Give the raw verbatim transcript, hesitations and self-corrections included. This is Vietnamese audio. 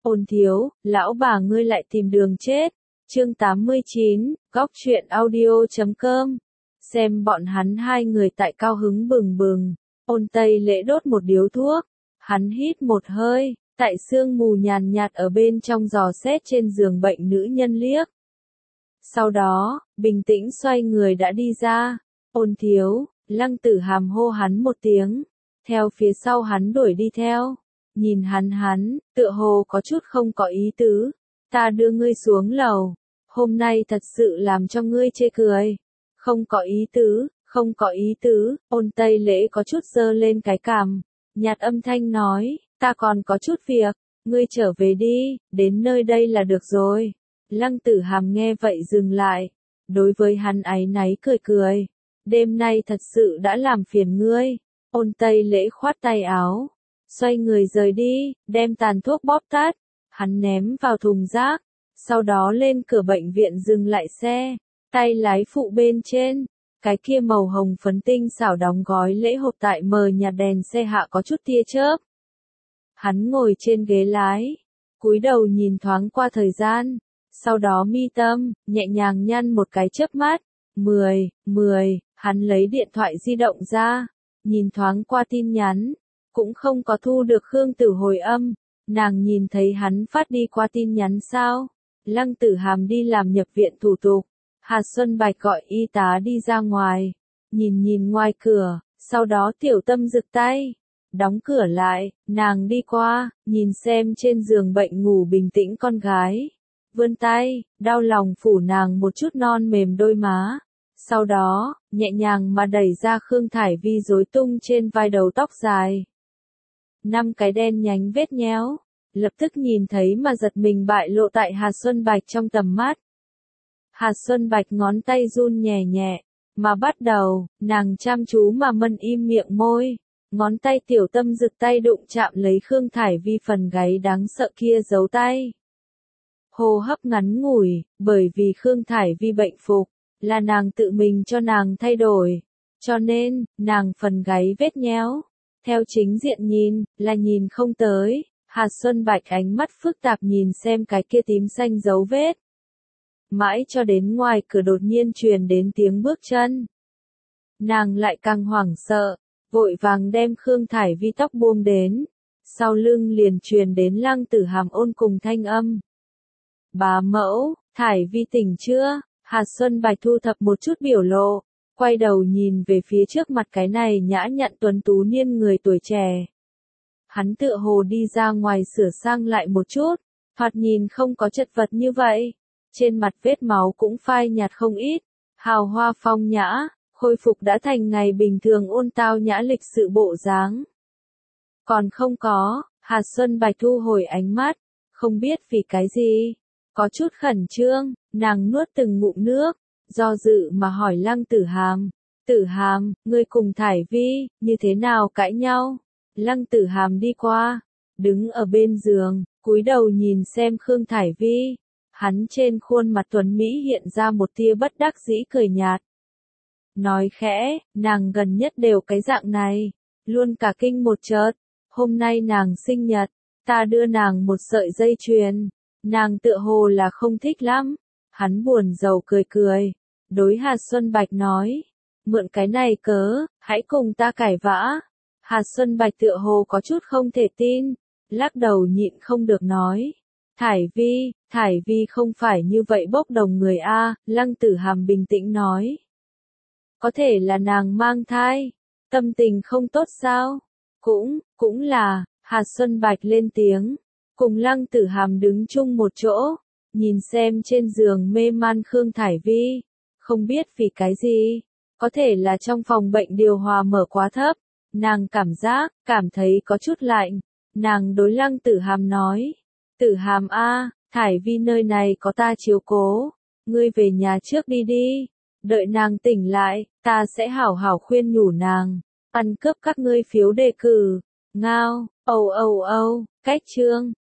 Ôn thiếu, lão bà ngươi lại tìm đường chết. Chương tám mươi chín, góc truyện audio chấm com. Xem bọn hắn hai người tại cao hứng bừng bừng. Ôn Tây Lễ đốt một điếu thuốc. Hắn hít một hơi, tại sương mù nhàn nhạt ở bên trong dò xét trên giường bệnh nữ nhân liếc. Sau đó, bình tĩnh xoay người đã đi ra. Ôn thiếu, Lăng Tử Hàm hô hắn một tiếng. Theo phía sau hắn đuổi đi theo. Nhìn hắn hắn, tựa hồ có chút không có ý tứ. Ta đưa ngươi xuống lầu. Hôm nay thật sự làm cho ngươi chê cười. Không có ý tứ, không có ý tứ. Ôn Tây Lễ có chút giơ lên cái cằm. Nhạt âm thanh nói, ta còn có chút việc. Ngươi trở về đi, đến nơi đây là được rồi. Lăng Tử Hàm nghe vậy dừng lại. Đối với hắn áy náy cười cười. Đêm nay thật sự đã làm phiền ngươi. Ôn Tây Lễ khoát tay áo. Xoay người rời đi, đem tàn thuốc bóp tắt. Hắn ném vào thùng rác. Sau đó lên cửa bệnh viện dừng lại xe. Tay lái phụ bên trên. Cái kia màu hồng phấn tinh xảo đóng gói lễ hộp tại mờ nhạt đèn xe hạ có chút tia chớp. Hắn ngồi trên ghế lái. Cúi đầu nhìn thoáng qua thời gian. Sau đó mi tâm, nhẹ nhàng nhăn một cái chớp mắt. Mười, mười, hắn lấy điện thoại di động ra. Nhìn thoáng qua tin nhắn. Cũng không có thu được Khương Tử hồi âm. Nàng nhìn thấy hắn phát đi qua tin nhắn sao. Lăng Tử Hàm đi làm nhập viện thủ tục. Hà Xuân Bạch gọi y tá đi ra ngoài. Nhìn nhìn ngoài cửa, sau đó Tiểu Tâm rực tay. Đóng cửa lại, nàng đi qua, nhìn xem trên giường bệnh ngủ bình tĩnh con gái. Vươn tay, đau lòng phủ nàng một chút non mềm đôi má. Sau đó, nhẹ nhàng mà đẩy ra Khương Thải Vi rối tung trên vai đầu tóc dài. Năm cái đen nhánh vết nhéo, lập tức nhìn thấy mà giật mình bại lộ tại Hà Xuân Bạch trong tầm mắt. Hà Xuân Bạch ngón tay run nhẹ nhẹ, mà bắt đầu, nàng chăm chú mà mân im miệng môi. Ngón tay Tiểu Tâm rực tay đụng chạm lấy Khương Thải Vi phần gáy đáng sợ kia giấu tay. Hô hấp ngắn ngủi, bởi vì Khương Thải Vi bệnh phục, là nàng tự mình cho nàng thay đổi. Cho nên, nàng phần gáy vết nhéo. Theo chính diện nhìn, là nhìn không tới. Hà Xuân Bạch ánh mắt phức tạp nhìn xem cái kia tím xanh dấu vết. Mãi cho đến ngoài cửa đột nhiên truyền đến tiếng bước chân. Nàng lại càng hoảng sợ, vội vàng đem Khương Thải Vi tóc buông đến. Sau lưng liền truyền đến Lăng Tử Hàm ôn cùng thanh âm. Bá mẫu, Thải Vi tỉnh chưa? Hà Xuân Bạch thu thập một chút biểu lộ. Quay đầu nhìn về phía trước mặt cái này nhã nhặn tuấn tú niên người tuổi trẻ. Hắn tựa hồ đi ra ngoài sửa sang lại một chút, thoạt nhìn không có chật vật như vậy. Trên mặt vết máu cũng phai nhạt không ít, hào hoa phong nhã, khôi phục đã thành ngày bình thường ôn tao nhã lịch sự bộ dáng. Còn không có, Hà Xuân Bạch thu hồi ánh mắt, không biết vì cái gì, có chút khẩn trương, nàng nuốt từng ngụm nước. Do dự mà hỏi Lăng Tử Hàm, Tử Hàm, ngươi cùng Thải Vi, như thế nào cãi nhau? Lăng Tử Hàm đi qua, đứng ở bên giường, cúi đầu nhìn xem Khương Thải Vi. Hắn trên khuôn mặt tuấn Mỹ hiện ra một tia bất đắc dĩ cười nhạt. Nói khẽ, nàng gần nhất đều cái dạng này, luôn cả kinh một chợt. Hôm nay nàng sinh nhật, ta đưa nàng một sợi dây chuyền, nàng tựa hồ là không thích lắm. Hắn buồn rầu cười cười, đối Hà Xuân Bạch nói, mượn cái này cớ, hãy cùng ta cãi vã. Hà Xuân Bạch tựa hồ có chút không thể tin, lắc đầu nhịn không được nói, Thải Vi, Thải Vi không phải như vậy bốc đồng người a. Lăng Tử Hàm bình tĩnh nói, có thể là nàng mang thai, tâm tình không tốt sao? Cũng, cũng là, Hà Xuân Bạch lên tiếng, cùng Lăng Tử Hàm đứng chung một chỗ. Nhìn xem trên giường mê man Khương Thải Vi, không biết vì cái gì, có thể là trong phòng bệnh điều hòa mở quá thấp, nàng cảm giác, cảm thấy có chút lạnh, nàng đối Lăng Tử Hàm nói, Tử Hàm a, Thải Vi nơi này có ta chiếu cố, ngươi về nhà trước đi đi, đợi nàng tỉnh lại, ta sẽ hảo hảo khuyên nhủ nàng, ăn cướp các ngươi phiếu đề cử, ngao, âu âu âu, cách chương.